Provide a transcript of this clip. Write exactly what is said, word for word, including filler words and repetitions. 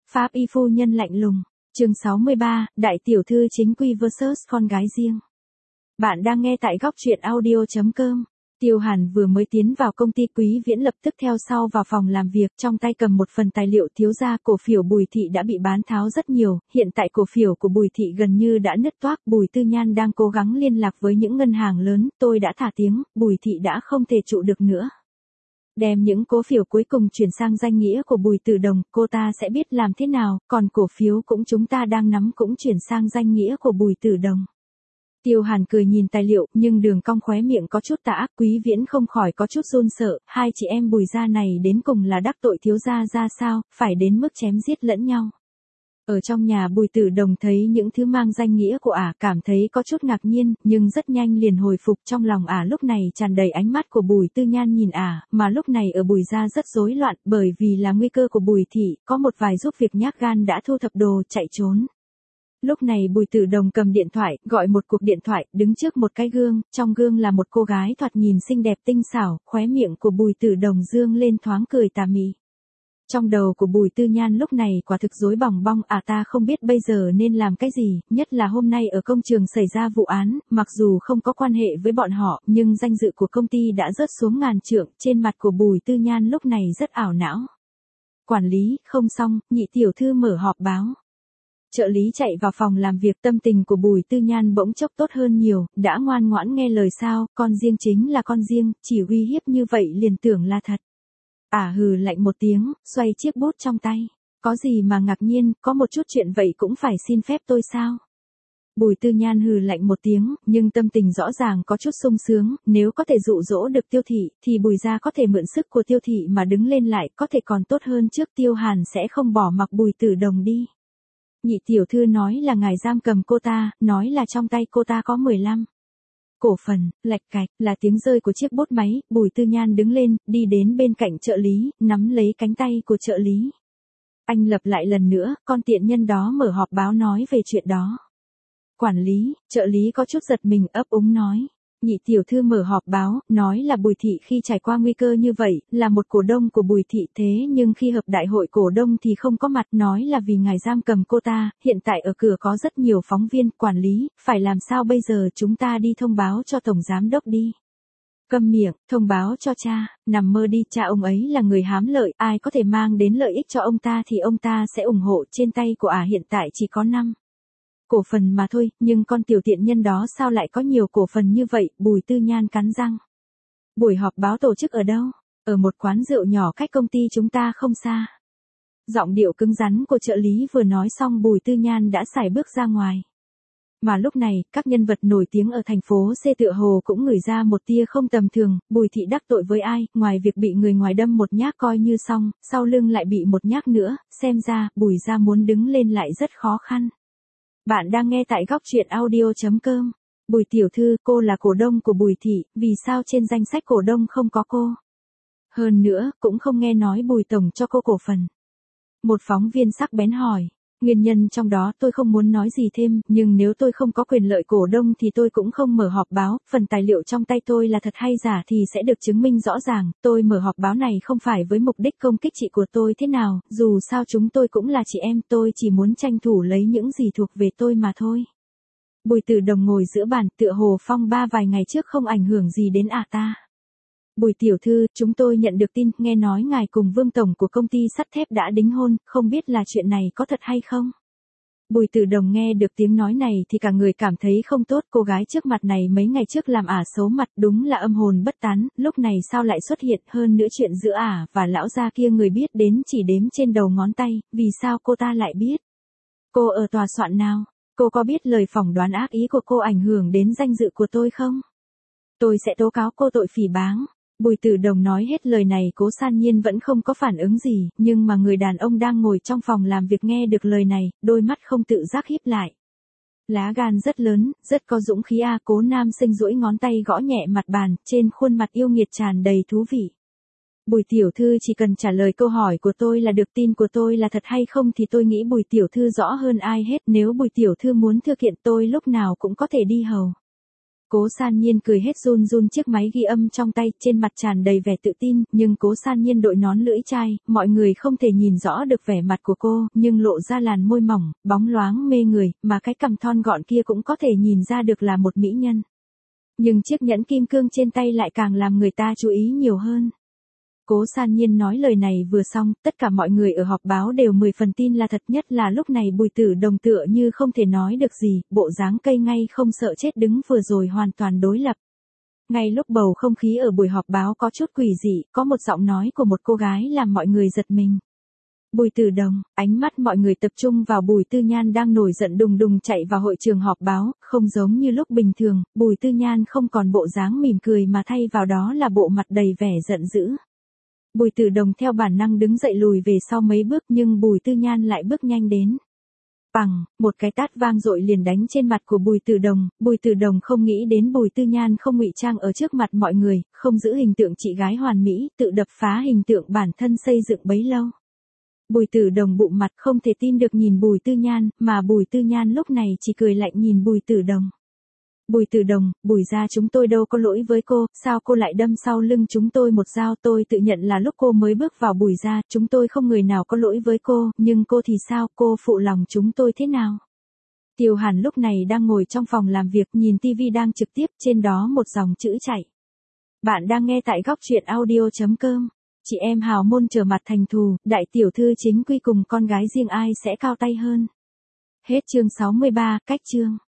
Pháp y phu nhân lạnh lùng. Chương sáu mươi ba, đại tiểu thư chính quy versus con gái riêng. Bạn đang nghe tại góc truyện audio chấm com. Tiêu Hàn vừa mới tiến vào công ty Quý Viễn lập tức theo sau vào phòng làm việc, trong tay cầm một phần tài liệu thiếu gia. Cổ phiếu Bùi Thị đã bị bán tháo rất nhiều, hiện tại cổ phiếu của Bùi Thị gần như đã nứt toác. Bùi Tư Nhan đang cố gắng liên lạc với những ngân hàng lớn, tôi đã thả tiếng, Bùi Thị đã không thể trụ được nữa. Đem những cổ phiếu cuối cùng chuyển sang danh nghĩa của Bùi Tử Đồng, cô ta sẽ biết làm thế nào, còn cổ phiếu cũng chúng ta đang nắm cũng chuyển sang danh nghĩa của Bùi Tử Đồng. Tiêu Hàn cười nhìn tài liệu, nhưng đường cong khóe miệng có chút tà ác. Quý Viễn không khỏi có chút run sợ, hai chị em Bùi gia này đến cùng là đắc tội thiếu gia ra sao, phải đến mức chém giết lẫn nhau. Ở trong nhà Bùi Tử Đồng thấy những thứ mang danh nghĩa của ả, cảm thấy có chút ngạc nhiên, nhưng rất nhanh liền hồi phục. Trong lòng ả lúc này tràn đầy ánh mắt của Bùi Tư Nhan nhìn ả, mà lúc này ở Bùi gia rất rối loạn, bởi vì là nguy cơ của Bùi Thị, có một vài giúp việc nhát gan đã thu thập đồ chạy trốn. Lúc này Bùi Tử Đồng cầm điện thoại, gọi một cuộc điện thoại, đứng trước một cái gương, trong gương là một cô gái thoạt nhìn xinh đẹp tinh xảo, khóe miệng của Bùi Tử Đồng dương lên thoáng cười tà mị. Trong đầu của Bùi Tư Nhan lúc này quả thực rối bòng bong, à ta không biết bây giờ nên làm cái gì, nhất là hôm nay ở công trường xảy ra vụ án, mặc dù không có quan hệ với bọn họ, nhưng danh dự của công ty đã rớt xuống ngàn trượng, trên mặt của Bùi Tư Nhan lúc này rất ảo não. Quản lý, không xong, nhị tiểu thư mở họp báo. Trợ lý chạy vào phòng làm việc, tâm tình của Bùi Tư Nhan bỗng chốc tốt hơn nhiều, đã ngoan ngoãn nghe lời sao, con riêng chính là con riêng, chỉ uy hiếp như vậy liền tưởng là thật. Ả à, hừ lạnh một tiếng, xoay chiếc bút trong tay. Có gì mà ngạc nhiên, có một chút chuyện vậy cũng phải xin phép tôi sao? Bùi Tư Nhan hừ lạnh một tiếng, nhưng tâm tình rõ ràng có chút sung sướng, nếu có thể dụ dỗ được Tiêu Thị, thì Bùi gia có thể mượn sức của Tiêu Thị mà đứng lên lại, có thể còn tốt hơn trước. Tiêu Hàn sẽ không bỏ mặc Bùi Tử Đồng đi. Nhị tiểu thư nói là ngài giam cầm cô ta, nói là trong tay cô ta có mười lăm cổ phần. Lạch cạch, là tiếng rơi của chiếc bút máy. Bùi Tư Nhan đứng lên, đi đến bên cạnh trợ lý, nắm lấy cánh tay của trợ lý. Anh lặp lại lần nữa, con tiện nhân đó mở họp báo nói về chuyện đó. Quản lý, trợ lý có chút giật mình, ấp úng nói. Nhị tiểu thư mở họp báo, nói là Bùi Thị khi trải qua nguy cơ như vậy, là một cổ đông của Bùi Thị, thế nhưng khi họp đại hội cổ đông thì không có mặt, nói là vì ngài giam cầm cô ta, hiện tại ở cửa có rất nhiều phóng viên. Quản lý, phải làm sao bây giờ, chúng ta đi thông báo cho tổng giám đốc đi. Câm miệng, thông báo cho cha, nằm mơ đi, cha ông ấy là người hám lợi, ai có thể mang đến lợi ích cho ông ta thì ông ta sẽ ủng hộ. Trên tay của ả hiện tại chỉ có năm cổ phần mà thôi, nhưng con tiểu tiện nhân đó sao lại có nhiều cổ phần như vậy? Bùi Tư Nhan cắn răng. Buổi họp báo tổ chức ở đâu? Ở một quán rượu nhỏ cách công ty chúng ta không xa. Giọng điệu cứng rắn của trợ lý vừa nói xong, Bùi Tư Nhan đã sải bước ra ngoài. Mà lúc này, các nhân vật nổi tiếng ở thành phố C tựa hồ cũng ngửi ra một tia không tầm thường. Bùi Thị đắc tội với ai, ngoài việc bị người ngoài đâm một nhát coi như xong, sau lưng lại bị một nhát nữa, xem ra, Bùi gia muốn đứng lên lại rất khó khăn. Bạn đang nghe tại góc truyện audio chấm com. Bùi tiểu thư, cô là cổ đông của Bùi Thị, vì sao trên danh sách cổ đông không có cô? Hơn nữa, cũng không nghe nói Bùi tổng cho cô cổ phần. Một phóng viên sắc bén hỏi. Nguyên nhân trong đó tôi không muốn nói gì thêm, nhưng nếu tôi không có quyền lợi cổ đông thì tôi cũng không mở họp báo. Phần tài liệu trong tay tôi là thật hay giả thì sẽ được chứng minh rõ ràng. Tôi mở họp báo này không phải với mục đích công kích chị của tôi thế nào, dù sao chúng tôi cũng là chị em, tôi chỉ muốn tranh thủ lấy những gì thuộc về tôi mà thôi. Bùi Tử Đồng ngồi giữa bàn, tựa hồ phong ba vài ngày trước không ảnh hưởng gì đến ả ta. Bùi tiểu thư, chúng tôi nhận được tin, nghe nói ngài cùng Vương tổng của công ty sắt thép đã đính hôn, không biết là chuyện này có thật hay không? Bùi Tử Đồng nghe được tiếng nói này thì cả người cảm thấy không tốt, cô gái trước mặt này mấy ngày trước làm ả xấu mặt, đúng là âm hồn bất tán, lúc này sao lại xuất hiện, hơn nữa chuyện giữa ả và lão gia kia người biết đến chỉ đếm trên đầu ngón tay, vì sao cô ta lại biết? Cô ở tòa soạn nào? Cô có biết lời phỏng đoán ác ý của cô ảnh hưởng đến danh dự của tôi không? Tôi sẽ tố cáo cô tội phỉ báng. Bùi Tử Đồng nói hết lời này, Cố San Nhiên vẫn không có phản ứng gì, nhưng mà người đàn ông đang ngồi trong phòng làm việc nghe được lời này, đôi mắt không tự giác híp lại. Lá gan rất lớn, rất có dũng khí a. Cố nam sinh duỗi ngón tay gõ nhẹ mặt bàn, trên khuôn mặt yêu nghiệt tràn đầy thú vị. Bùi tiểu thư chỉ cần trả lời câu hỏi của tôi là được, tin của tôi là thật hay không thì tôi nghĩ Bùi tiểu thư rõ hơn ai hết, nếu Bùi tiểu thư muốn thư kiện tôi lúc nào cũng có thể đi hầu. Cố San Nhiên cười hết run run chiếc máy ghi âm trong tay, trên mặt tràn đầy vẻ tự tin, nhưng Cố San Nhiên đội nón lưỡi chai, mọi người không thể nhìn rõ được vẻ mặt của cô, nhưng lộ ra làn môi mỏng, bóng loáng mê người, mà cái cằm thon gọn kia cũng có thể nhìn ra được là một mỹ nhân. Nhưng chiếc nhẫn kim cương trên tay lại càng làm người ta chú ý nhiều hơn. Cố San Nhiên nói lời này vừa xong, tất cả mọi người ở họp báo đều mười phần tin là thật, nhất là lúc này Bùi Tử Đồng tựa như không thể nói được gì, bộ dáng cây ngay không sợ chết đứng vừa rồi hoàn toàn đối lập. Ngay lúc bầu không khí ở buổi họp báo có chút quỷ dị, có một giọng nói của một cô gái làm mọi người giật mình. Bùi Tử Đồng, ánh mắt mọi người tập trung vào Bùi Tư Nhan đang nổi giận đùng đùng chạy vào hội trường họp báo, không giống như lúc bình thường, Bùi Tư Nhan không còn bộ dáng mỉm cười mà thay vào đó là bộ mặt đầy vẻ giận dữ. Bùi Tử Đồng theo bản năng đứng dậy lùi về sau mấy bước, nhưng Bùi Tư Nhan lại bước nhanh đến. Bằng, một cái tát vang dội liền đánh trên mặt của Bùi Tử Đồng, Bùi Tử Đồng không nghĩ đến Bùi Tư Nhan không ngụy trang ở trước mặt mọi người, không giữ hình tượng chị gái hoàn mỹ, tự đập phá hình tượng bản thân xây dựng bấy lâu. Bùi Tử Đồng bụng mặt không thể tin được nhìn Bùi Tư Nhan, mà Bùi Tư Nhan lúc này chỉ cười lạnh nhìn Bùi Tử Đồng. Bùi Tử Đồng, Bùi gia chúng tôi đâu có lỗi với cô, sao cô lại đâm sau lưng chúng tôi một dao, tôi tự nhận là lúc cô mới bước vào Bùi gia, chúng tôi không người nào có lỗi với cô, nhưng cô thì sao, cô phụ lòng chúng tôi thế nào? Tiêu Hàn lúc này đang ngồi trong phòng làm việc nhìn tivi đang trực tiếp, trên đó một dòng chữ chạy. Bạn đang nghe tại góc truyện audio chấm com. Chị em hào môn trở mặt thành thù, đại tiểu thư chính quy cùng con gái riêng ai sẽ cao tay hơn. Hết chương sáu mươi ba, cách chương.